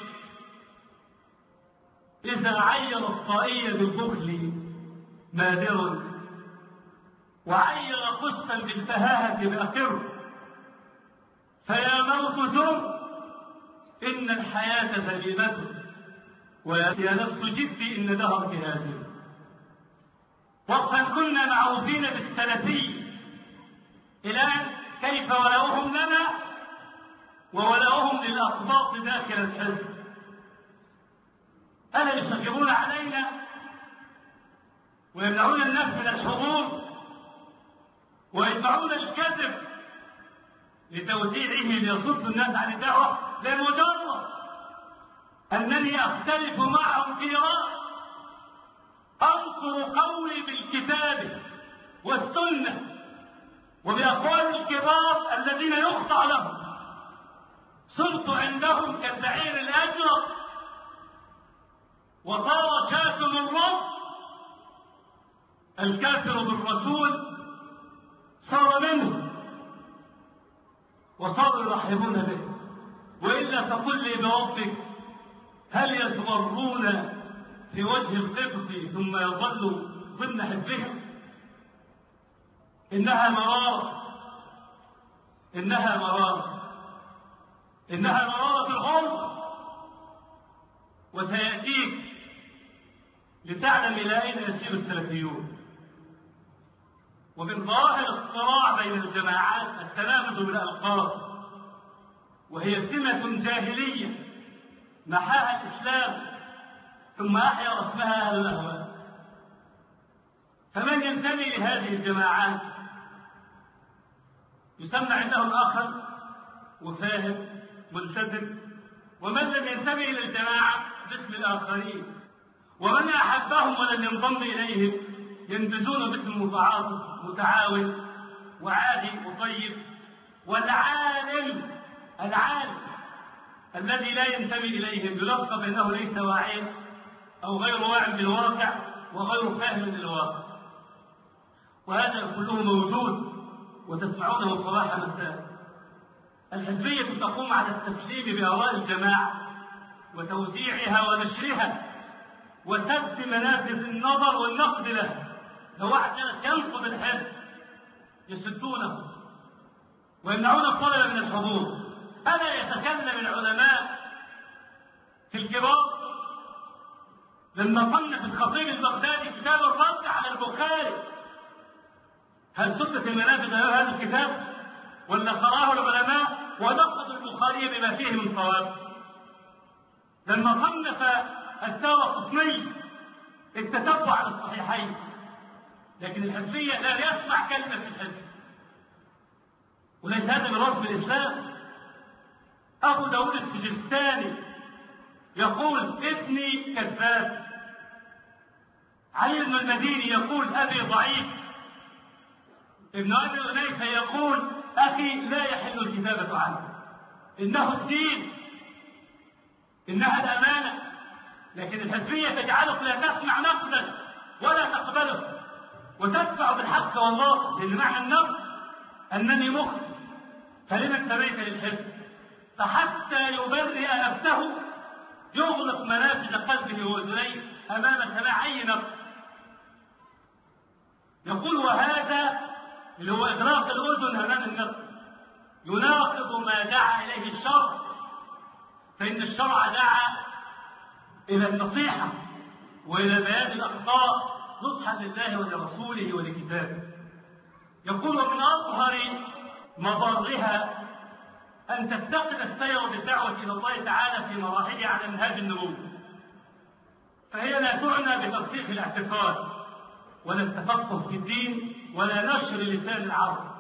إذا عير الطائي بالبخل مادر، وعير قسطا بالفهاهة بأقر، فيا موت زر إن الحياة ذليلة، ويا نفس جدي إن دهرك هازل. وقد كنا معروفين بالسلفي، الآن كيف ولاؤهم لنا وولاؤهم للأقباط داخل الحزب. ألا يشغبون علينا ويمنعون الناس من الحضور ويدفعون الكذب لتوزيعه ليصد الناس عن الدعوة، لمجرد أنني أختلف معهم في رأي أنصر قولي بالكتاب والسنة وبأقوال الكبار الذين يخضع لهم. صرت عندهم كالبعير الأجرب، وصار شاتم الرب الكافر بالرسول صار منه، وصاروا يرحبون به. وإلا تقل لي بربك، هل يصبرون في وجه القبط ثم يظلوا ضمن حزبهم؟ إنها مرارة، إنها مرارة، إنها مرارة الغرب. وسيأتيك لتعلم إلى أين يسير السلفيون. ومن ظواهر الصراع بين الجماعات التلامذ بالألقاب، وهي سمة جاهلية محاها الإسلام ثم أحيا اسمها أهل الأهواء. فمن ينتمي لهذه الجماعات يسمى عندهم آخر وفاهم ملتزم، ومن لم ينتمي إلى الجماعة باسم الآخرين، ومن أحبهم ولم ينضم إليهم ينبذون باسم متعاطف متعاون وعادي وطيب. والعالم العالم الذي لا ينتمي إليهم يلقب بأنه ليس واعيا أو غير واع بالواقع وغير فاهم للواقع. وهذا كله موجود وتسمعونه صباح مساء. الحزبية تقوم على التسليم بآراء الجماعة وتوزيعها ونشرها وسد منافذ النظر والنقد له. لو واحد ناس ينقد الحزب يسدونه ويمنعون الطلبة من الحضور. ألا يتكلم العلماء في الكبار لما صنف الخطيب البغدادي كتاب الرد على البخاري، هل سدت المنافذ هذا الكتاب ولا قرأه العلماء ونقد البخاري بما فيه من صواب؟ لما صنف الدارقطني التتبع للصحيحين، لكن الحزبية لا يسمع كلمة في الحزب، وليس هذا من رسم الإسلام. أبو داود السجستاني يقول ابني كذاب، علي بن المديني يقول أبي ضعيف، ابن أبي غنيفة يقول أخي لا يحل الكتابة عنه، إنه الدين، إنها الأمانة. لكن الحزبية تجعلك لا تسمع نقدا ولا تقبله وتدفع بالحق والله، لأن معنى النقد أنني مخطئ فلما انتبهت للحزب. فحتى يبرئ نفسه يغلق منافذ قلبه وأذنيه أمام سماع أي نقد. يقول وهذا اللي هو إغلاق الأذن أمام النقد يناقض ما دعا إليه الشرع، فإن الشرع دعا إلى النصيحة وإلى بيان الأخطاء نصحا لله ولرسوله ولكتابه. يقول ومن أظهر مضارها أن تفتقد السير بالدعوة إلى الله تعالى في مراحلها على منهاج النبوة. فهي لا تعنى بترسيخ الاعتقاد ولا التفقه في الدين ولا نشر لسان العرب.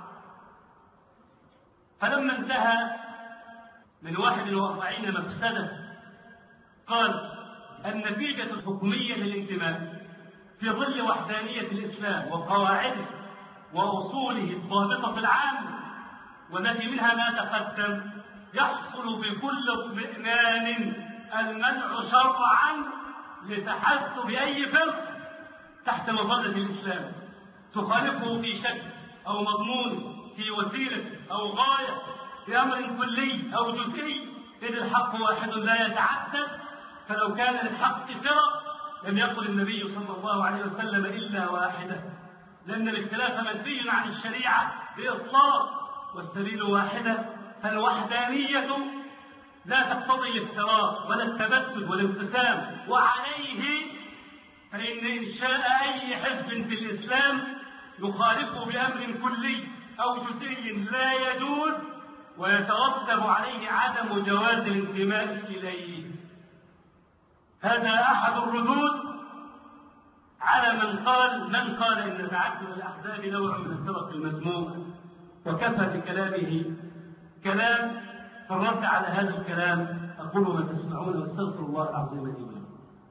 فلما انتهى من واحد وأربعين مفسدة قال النتيجة الحكمية للانتماء في ظل وحدانية الإسلام وقواعده وأصوله الضابطة العامة والتي منها ما تقدم يحصل بكل اطمئنان المنع شرعا لتحسب أي فرق تحت مظلة الإسلام تخالفه في شكل أو مضمون في وسيلة أو غاية في أمر كلي أو جزئي، إذ الحق واحد لا يتعدد. فلو كان للحق فرق لم يقل النبي صلى الله عليه وسلم إلا واحدة، لأن الاختلاف منفي عن الشريعة بإطلاق والسبيل واحدة. فالوحدانية لا تقتضي الافتراق ولا التبدد والانقسام، وعليه فإن إنشاء أي حزب في الإسلام يخالفه بأمر كلي أو جزئي لا يجوز ويترتب عليه عدم جواز الانتماء إليه. هذا أحد الردود على من قال من قال إن تعدد الأحزاب نوع من الفرق المسمومة، وكفى بكلامه كلام. في الرد على هذا الكلام أقول ما تسمعون واستغفر الله العظيم لي ولكم.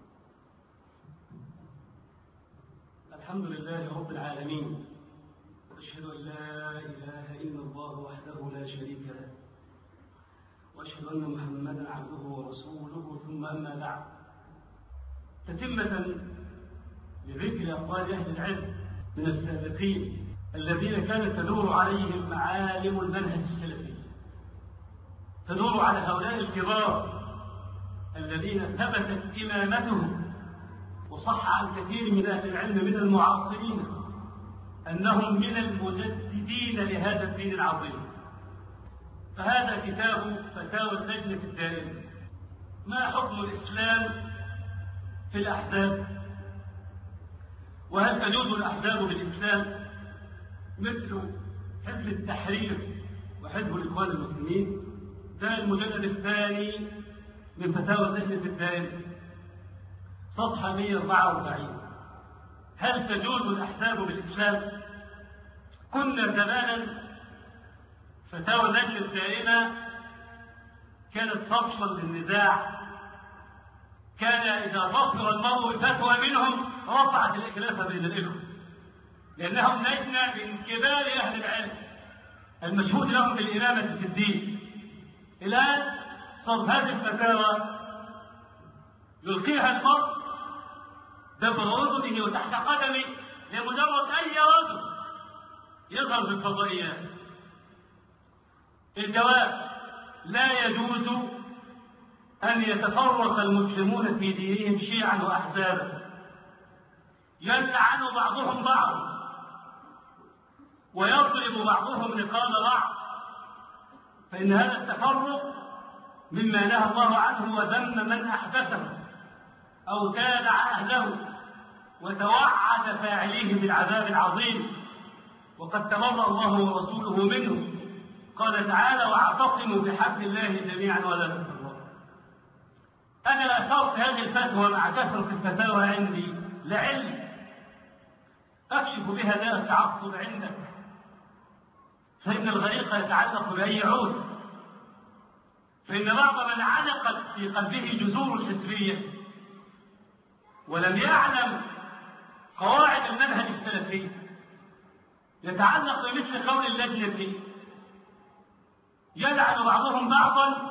الحمد لله رب العالمين، وأشهد أن لا إله إلا الله وحده لا شريك له، وأشهد أن محمدا عبده ورسوله، ثم أما بعد. تتمة لذكر أقوال أهل العلم من السابقين الذين كانت تدور عليهم معالم المنهج السلفي، تدور على هؤلاء الكبار الذين ثبتت إمامتهم، وصح عن كثير من أهل العلم من المعاصرين أنهم من المجددين لهذا الدين العظيم. فهذا كتاب فتاوى اللجنة الدائمة. ما حكم الإسلام في الأحزاب؟ وهل تجوز الأحزاب بالإسلام مثل حزب التحرير وحزب الإخوان المسلمين؟ ده المجلد الثاني من فتاوى اللجنة الدائمة، صفحة مئة وأربعة وأربعين. هل تجوز الأحزاب بالإسلام؟ كنا زمانا فتاوى اللجنة الدائمة كانت فصلا للنزاع، كان إذا ظفر المرء بفتوى منهم رفعت الخلاف بين الإخوة، لأنهم لجنة من كبار أهل العلم المشهود لهم بالإمامة في الدين. الآن صار هذه الفتاوى يلقيها المرء دبر أذنه وتحت قدمه لمجرد أي رجل يظهر في الفضائيات. الجواب: لا يجوز أن يتفرق المسلمون في دينهم شيعا وأحزابا يلعن بعضهم بعضا ويضرب بعضهم رقاب بعض، فإن هذا التفرق مما نهى الله عنه وذم من أحدثه أو تابع أهله وتوعد فاعليه بالعذاب العظيم، وقد تبرأ الله ورسوله منه. قال تعالى: واعتصموا بحبل الله جميعا ولا تفرقوا. أنا أثرت هذه الفتوى مع كثرة الفتاوى عندي لعلم أكشف بها داء التعصب عندك، فإن الغريق يتعلق بأي عود، فإن بعض من علقت في قلبه جذور الحزبية ولم يعلم قواعد المنهج السلفي يتعلق بمثل قول اللجنة، يلعن بعضهم بعضا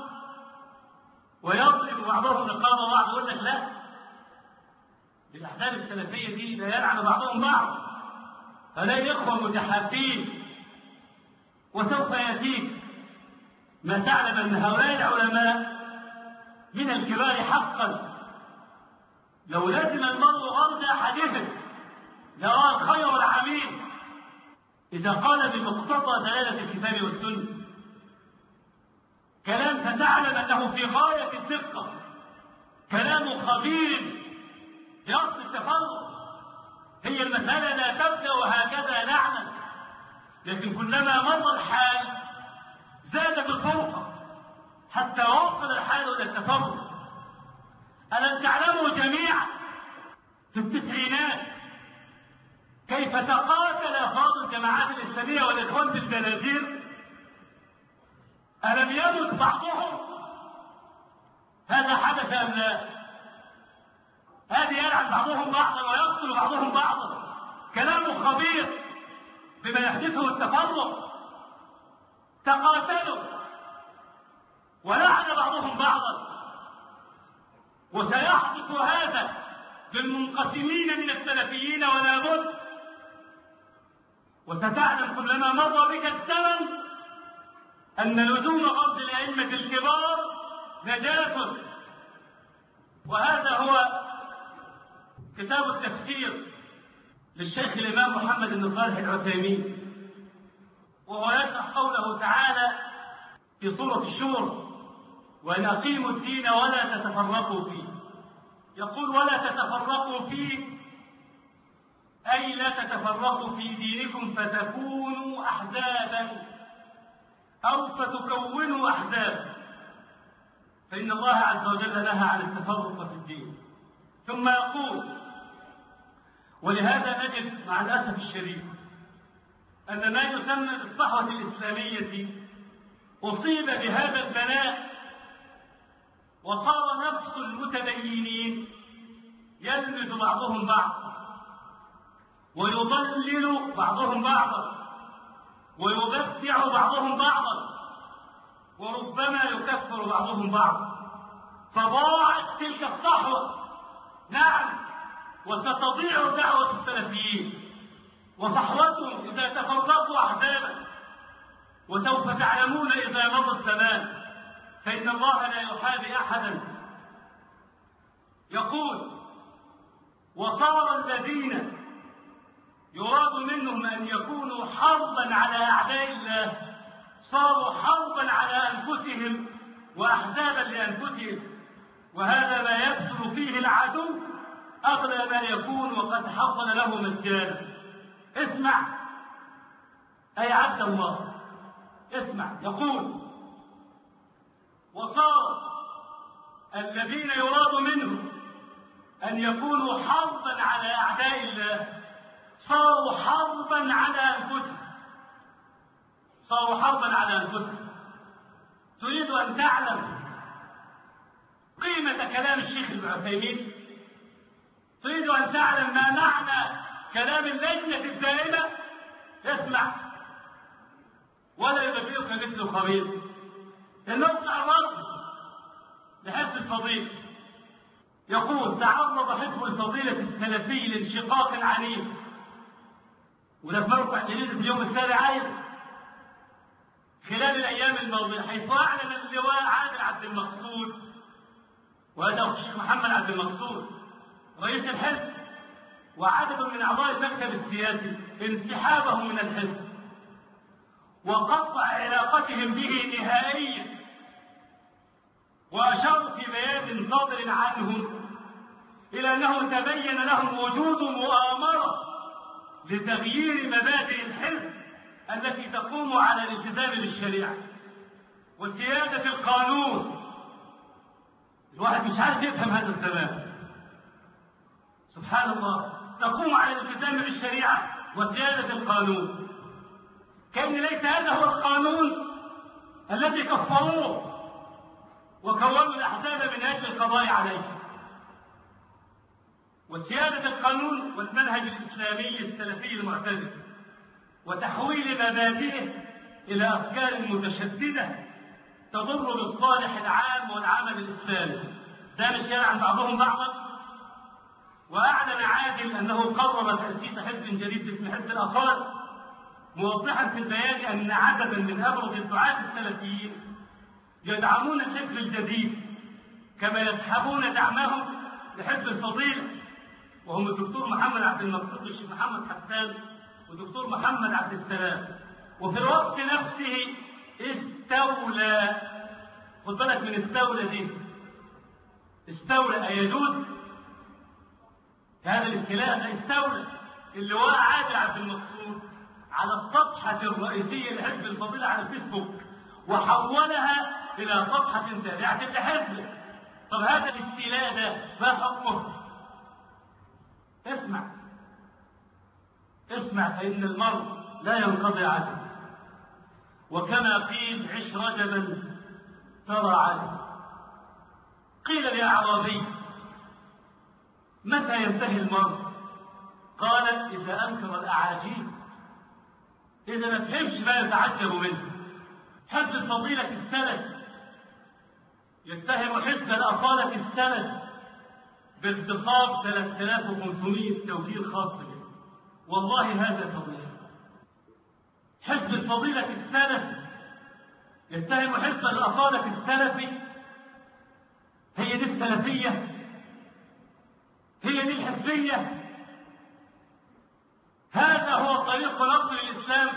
ويضرب بعضهم رقاب بعض. يقول لك لا، الأحزاب السلفية دي لا يلعن بعضهم بعض، هؤلاء إخوة متحابين. وسوف يأتيك ما تعلم أن هؤلاء العلماء من الكبار حقا لو لازم المرء غرز أحدهم يرى الخير العميم إذا قال بمقتضى دلالة الكتاب والسنة كلام فتعلم أنه في غاية الدقة، كلام خبير يقصد التفرق. هي المسألة لا تبدأ وهكذا نعمل، لكن كلما مضى الحال زادت الفرقة حتى وصل الحال إلى التفرق. ألم تعلموا جميعا في التسعينات كيف تقاتل أفراد الجماعات الإسلامية والإخوان في البنازير، ألم يمت بعضهم؟ هذا حدث أم لا؟ هذه يلعن بعضهم بعضا ويقتل بعضهم بعضا، كلام خبير بما يحدثه التفرق. تقاتلوا ولعن بعضهم بعضا، وسيحدث هذا للمنقسمين من السلفيين ولا بد. وستعلم كلما مضى بك الزمن أن لزوم غض الأئمة الكبار نجاة. وهذا هو كتاب التفسير للشيخ الإمام محمد بن صالح العثيمين، وهو يشرح قوله تعالى في سورة الشورى: وأن أقيموا الدين ولا تتفرقوا فيه. يقول ولا تتفرقوا فيه أي لا تتفرقوا في دينكم فتكونوا أحزابا أو فتكونوا أحزابا، فإن الله عز وجل نهى عن التفرق في الدين. ثم يقول: ولهذا نجد مع الأسف الشديد أن ما يسمى بالصحوة الإسلامية أصيب بهذا البلاء، وصار نفس المتدينين يلمز بعضهم بعضا ويضلل بعضهم بعضا ويبدع بعضهم بعضا، وربما يكفر بعضهم بعضا، فضاعت تلك الصحوة. نعم، وستضيع دعوة السلفيين وصحوتهم إذا تفرقوا أحزابا، وسوف تعلمون إذا مضى الزمان فإن الله لا يحابي أحدا. يقول: وصار الذين يراد منهم أن يكونوا حربا على أعداء الله صاروا حربا على أنفسهم وأحزابا لأنفسهم، وهذا ما يبذل فيه العدو أغلى ما يكون وقد حصل له مجانا. اسمع أي عبد الله، اسمع. يقول: وصار الذين يراد منهم أن يكونوا حربا على أعداء الله صاروا حربا على أنفسهم صاروا حربا على أنفسهم. تريد أن تعلم قيمة كلام الشيخ ابن عثيمين؟ تريد أن تعلم ما معنى كلام اللجنة الدائمة؟ اسمع: ولا يبدئك مثل خبير. النقطة الرد لحزب الفضيلة. يقول: تعرض حزب الفضيلة السلفي لانشقاق عنيف، وده في موقع جديد في اليوم السابع أيضا خلال الأيام الماضية، حيث أعلن اللواء عادل عبد المقصود، وهذا الشيخ محمد عبد المقصود رئيس الحزب وعدد من أعضاء المكتب السياسي انسحابهم من الحزب وقطع علاقتهم به نهائيا، وأشاروا في بيان صادر عنهم إلى أنه تبين لهم وجود مؤامرة لتغيير مبادئ الحزب التي تقوم على الالتزام بالشريعة وسيادة القانون. الواحد مش عارف يفهم هذا الزمان، سبحان الله، تقوم على الالتزام بالشريعة وسيادة القانون، كأن ليس هذا هو القانون الذي كفروه وكونوا الأحزاب من أجل القضاء عليه. وسيادة القانون والمنهج الإسلامي السلفي المعتدل وتحويل مبادئه إلى أفكار متشددة تضر بالصالح العام والعمل الإسلامي. ده مش يلعن بعضهم بعضا. وأعلن عادل أنه قرر تأسيس حزب جديد اسمه حزب الأصالة، موضحا في البيان أن عددا من أبرز الدعاة السلفيين يدعمون الحزب الجديد كما يسحبون دعمهم لحزب الفضيلة، وهم الدكتور محمد عبد المقصود والشيخ محمد حسان والدكتور محمد عبد السلام. وفي الوقت نفسه استولى، خد بالك من استولى دي، استولى أيجوز هذا الاستيلاء؟ ده استولى اللواء عادل عبد المقصود على الصفحة الرئيسية لحزب الفضيلة على الفيسبوك وحولها إلى صفحة تابعة لحزبه. طب هذا الاستيلاء ده ما حكمه؟ اسمع فإن المرء لا ينقضي عجل، وكما قيل عش رجبا ترى عجل. قيل لأعرابي متى ينتهي المرء؟ قال إذا أنكر الأعاجيب، إذا ما تفهمش ما يتعجب منه. حزب الفضيلة السلف يتهم حزب الأصالة السلف باغتصاب ثلاثة آلاف وخمسمائة توكيل خاص به. والله هذا فضيلة. حزب الفضيلة السلف يتهم حزب الأصالة السلفي. هي دي السلفية؟ هي دي الحزبية؟ هذا هو طريق نصر الإسلام.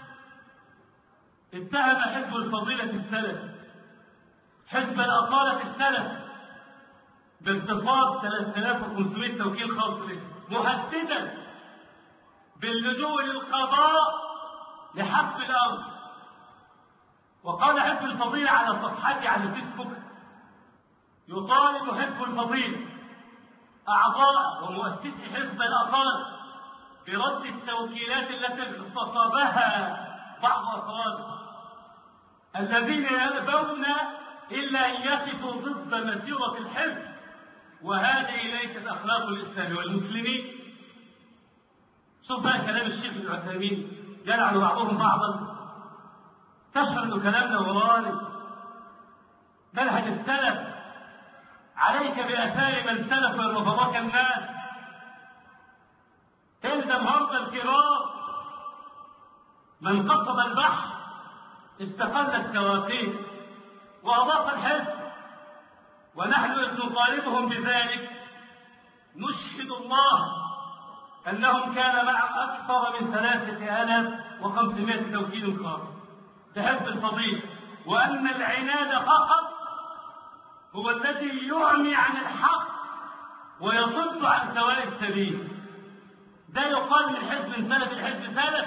اتهم حزب الفضيلة السلف حزب الأصالة السلف باغتصاب ثلاثة آلاف وخمسمائة توكيل خاص به، مهددا باللجوء للقضاء لحق الأرض. وقال حزب الفضيلة على صفحته على الفيسبوك: يطالب حزب الفضيلة أعضاء ومؤسسي حزب الأصالة برد التوكيلات التي اغتصبها بعض أفراده الذين يأبون إلا أن يقفوا ضد مسيرة الحزب، وهذه ليست أخلاق الإسلام والمسلمين. شوف بقى كلام الشيخ ابن عثيمين يلعن بعضهم بعضا. تشعر أن كلامنا وراني منهج السلف. عليك بآثار من سلف وفضاك الناس. الزم هرب الكرام. من قصد البحر استقل السواقين وأضاف الحزب، ونحن إذ نطالبهم بذلك نشهد الله أنهم كان معهم أكثر من ثلاثة آلاف وخمسمائة توكيل خاص بحزب الفضيلة، وأن العناد فقط هو الذي يعمي عن الحق ويصد عن سواء السبيل. ده يقال من حزب سلف. الحزب سلف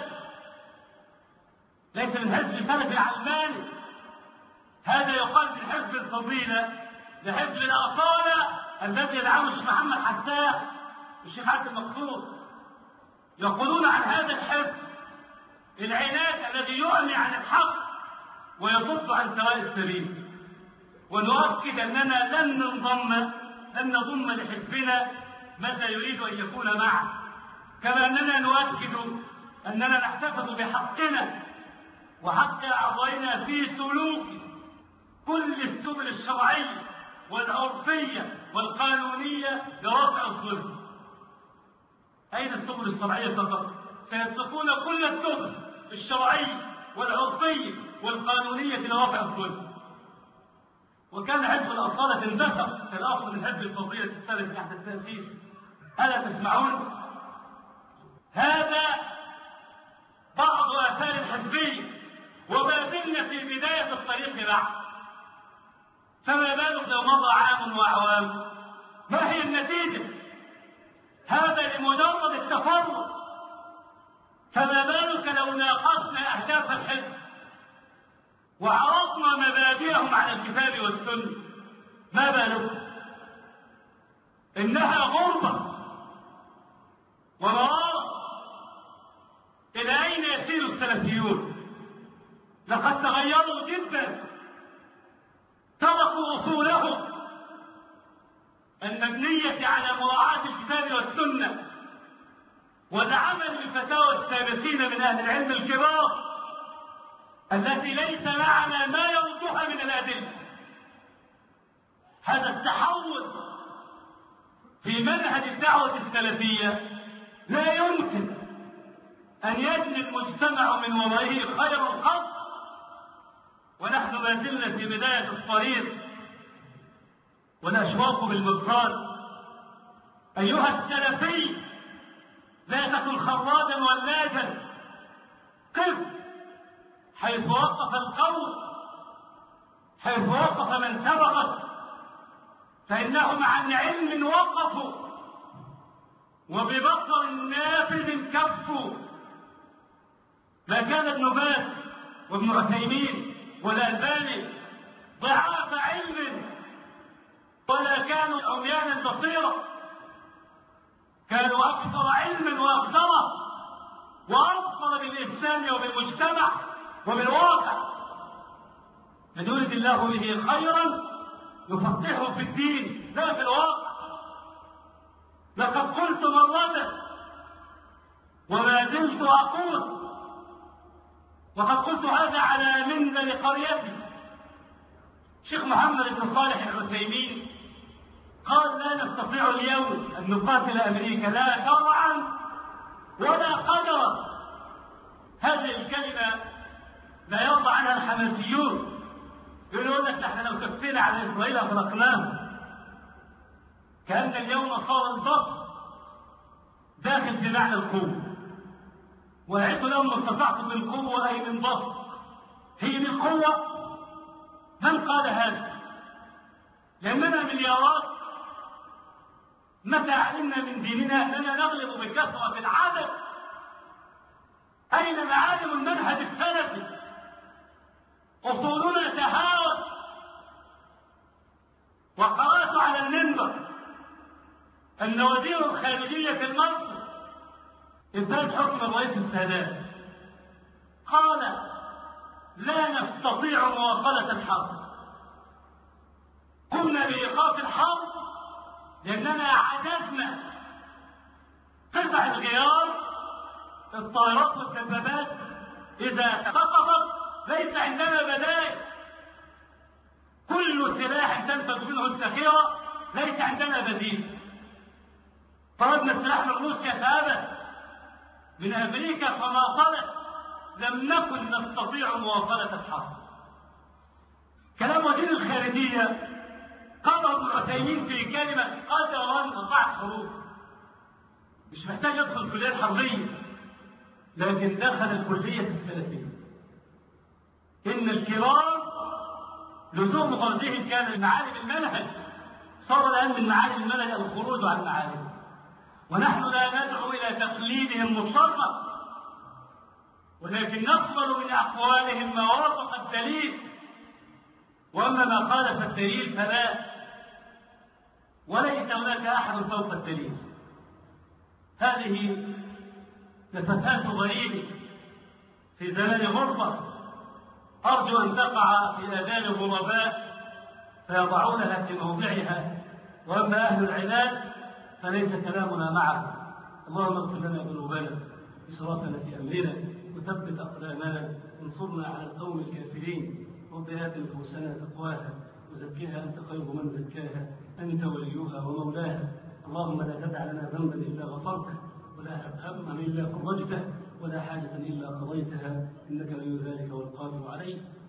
ليس من حزب سلف علماني. هذا يقال من حزب الفضيلة لحزب الأصالة الذي يدعمه الشيخ محمد حسان والشيخ عبد المقصود. يقولون عن هذا الحزب العناد الذي يعمي عن الحق ويصد عن سواء السبيل. ونؤكد أننا لن ننضم لن نضم لحزبنا متى يريد أن يكون معه، كما أننا نؤكد أننا نحتفظ بحقنا وحق أعضائنا في سلوك كل السبل الشرعية والعرفية والقانونية لرفع الظلم. أين السبل الشرعية فقط؟ سيسلكون كل السبل الشرعية والعرفية والقانونية لرفع الظلم. وكان حزب الأصالة اندثر كالأصل من حزب الفضيلة السلف تحت التأسيس. ألا تسمعون؟ هذا بعض آثار الحزبية، وما زلنا في بداية الطريق بعد. فما بالك لو مضى عام وأعوام؟ ما هي النتيجة؟ هذا لمجرد التفرق. فما بالك لو ناقشنا أهداف الحزب وعرضنا مبادئهم على الكتاب والسنة؟ ما بالك؟ إنها غربة ومرارة. إلى أين يسير السلفيون؟ لقد تغيروا جدا. تركوا أصولهم المبنية على مراعاة الكتاب والسنة والعمل بفتاوى السابقين من أهل العلم الكبار التي ليس معنا ما يردها من الأدلة. هذا التحول في منهج الدعوة السلفية لا يمكن أن يجني المجتمع من ورائه خير القصد، ونحن ما زلنا في بداية الطريق والأشواق بالمرصاد. أيها السلفي، لا تكن خراجا ولاجا. قف حيث وقف القوم، حيث وقف من سبقك، فإنهم عن علم وقفوا وببصر نافذ كفوا. ما كان ابن باز وابن عثيمين والألباني ضعاف علم، ولا كانوا عميان البصيرة، كانوا أكثر علما وأبصرا. وأبصر بالإنسان وبالمجتمع وبالواقع. من يرد الله به خيرا يفقهه في الدين لا في الواقع. لقد قلت مرة وما زلت أقول، وقد قلت هذا على منبر قريتي، شيخ محمد بن صالح العثيمين قال: لا نستطيع اليوم أن نقاتل أمريكا لا شرعا ولا قدرا. هذه الكلمة لا يرضى عنها الحماسيون، يقولون لك نحن لو كفينا على إسرائيل أغرقناها. كأن اليوم صار البصر داخل في معنى القوة، وأعدت لهم ما استطعت من قوة أي من بسط. هي دي القوة؟ من قال هذا؟ لأننا مليارات. متى علمنا من ديننا أننا نغلب بكثرة العدد؟ أين معالم المنهج السلفي؟ أصولنا تهاوت. وقرأت على المنبر أن وزير الخارجية في مصر انتهت حكم الرئيس السادات قال: لا نستطيع مواصلة الحرب. قمنا بإيقاف الحرب لأننا عجزنا. قطع الغيار، الطائرات والدبابات إذا سقطت ليس عندنا بدائل. كل سلاح تنفذ منه الذخيرة ليس عندنا بديل. طلبنا السلاح من روسيا فأبت، من أمريكا فما طلب. لم نكن نستطيع مواصلة الحرب. كلام وزير الخارجية قال ابن عثيمين في كلمة قدرا وضعت حروف، مش محتاج يدخل الكلية الحربية، لكن دخل الكلية السلفية. إن الكرام لزوم غرزهم كان من معالم المنهج، صار الآن من معالم المنهج الخروج عن معالم، ونحن لا ندعو إلى تقليدهم مطلقا، ولكن نقبل من أقوالهم ما وافق الدليل، وأما ما خالف الدليل فلا، وليس هناك أحد فوق الدليل. هذه لفتاة غريبة في زمان غربة، أرجو أن تقع في آذان الغرباء فيضعونها في موضعها، وأما أهل العناد فليس كلامنا معه. اللهم اغفر لنا ذنوبنا إسرافنا في أمرنا وثبت أقدامنا وانصرنا على القوم الكافرين. رب آت نفوسنا تقواها وزكها أنت خير من زكاها، أنت وليها ومولاها. اللهم لا تدع لنا ذنبا إلا غفرته، ولا هما إلا فرجته، ولا حاجة إلا قضيتها، إنك ولي ذلك والقادر عليه.